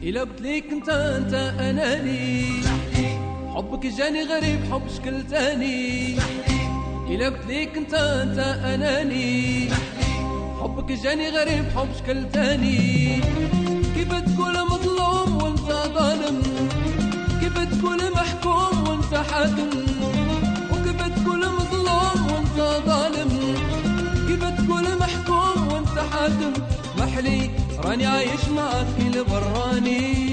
إلا قلت ليك انت اناني، حبك جاني غريب حب شكل تاني. إلا قلت ليك انت اناني، حبك جاني غريب حب شكل تاني. كيف تقول مظلوم وانت ظالم، كيف تقول محكوم وانت حاكم، وكيف تقول مظلوم وانت ظالم، كيف تقول محكوم وانت حاكم. محلي راني عايش معك كل براني.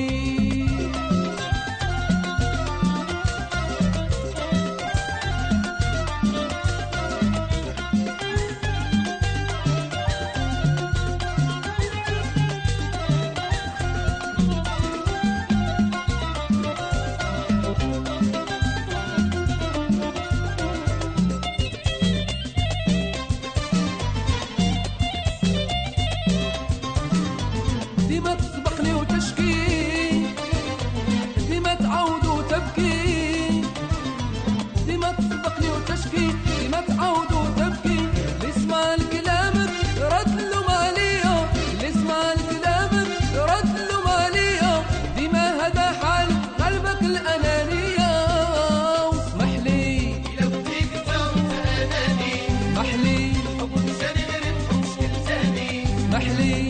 ديما تسبقني وتشكي، ديما تعود وتبكي، ديما تسبقني وتشكي، ديما تعود وتبكي. اللي يسمع لكلامك رد له مالية، اللي يسمع لكلامك رد له مالية. ديما هذا حال قلبك الأنانية. واسمح لي إلا قلت ليك انت أناني، اسمح لي حبك جاني غير حب شكل تاني. اسمح لي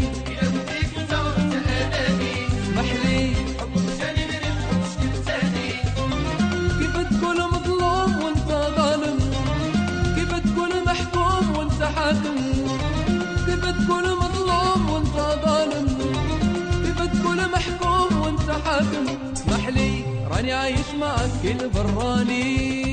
كيف تكون مظلوم وانت ظالم، كيف تكون محكوم وانت حاكم. اسمح لي راني عايش معك كل براني.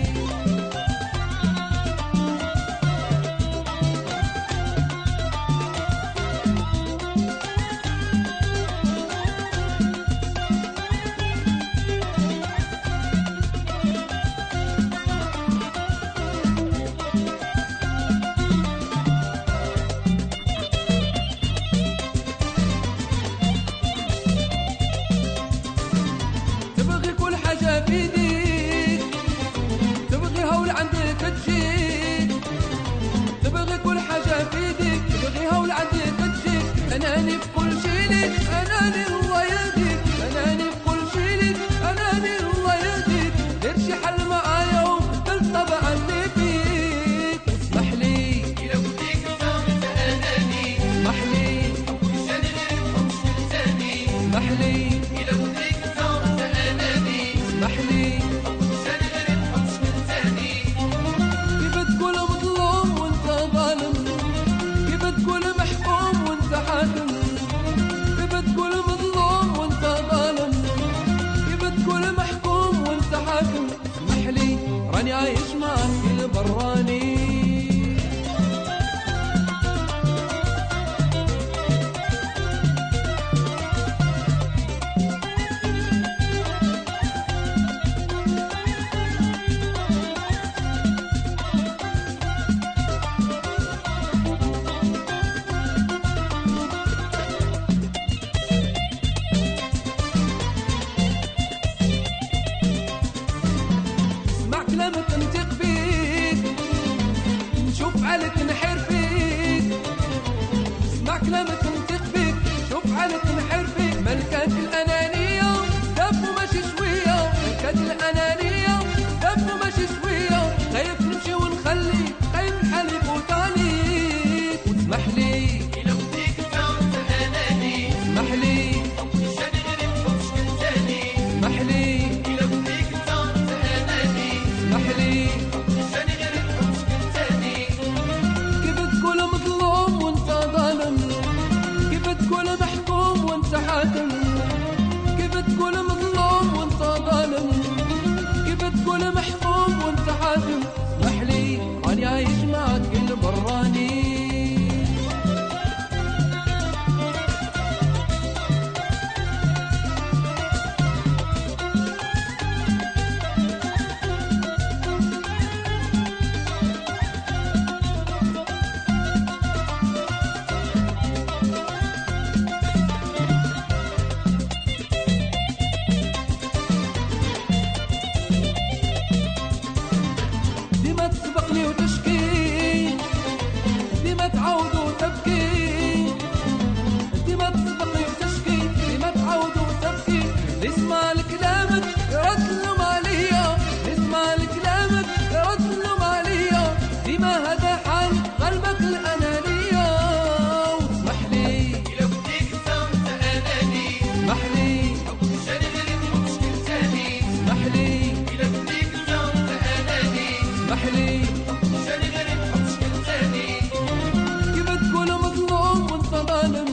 بيديك تبغي هول عندك تجيك، تبغي كل حاجة بيديك، تبغي هول عندك تجيك. أناني في كل شي ليك، أناني الله يهديك، أناني في كل شي ليك، أناني الله يهديك. دير شي حل معايا وبدل طبع اللي فيك. اسمح لي إلا قلت ليك انت أناني، اسمح لي حبك جاني غير حب شكل تاني. اسمح لي إلا قلت ليك انت أناني، اسمح لي حبك جاني غير حب شكل تاني. كيف تقول مظلوم وانت ظالم، كيف تقول محكوم وانت حاكم، كيف تقول مظلوم وانت ظالم، كيف تقول محكوم وانت حاكم. اسمح لي راني عايش معك كل براني. كلامك نثق فيك، نشوف عليك نحير فيك. اسمع كلامك نثق فيك، شوف عليك نحير فيك. ملكات الأنانية دف وماشي شوية، ملكات الأنانية دف وماشي شوية. خايف نمشي ونخلي، خايف الحال يفوت عليك. واسمح لي إلا قلت ليك انت أناني، اسمح لي حبك جاني غير حب شكل تاني. اسمح لي إلا قلت ليك انت أناني، اسمح لي حبك جاني غير حب شكل تاني. كيف تقول مظلوم وانت ظالم، كيف تقول محكوم وانت حاكم، كيف تقول مظلوم وانت ظالم، كيف تقول محكوم وانت حاكم. اسمح لي راني عايش معك كل براني. تعود وتبكي، انت ما تسبقي وتشكي، انت ما تعود ظالم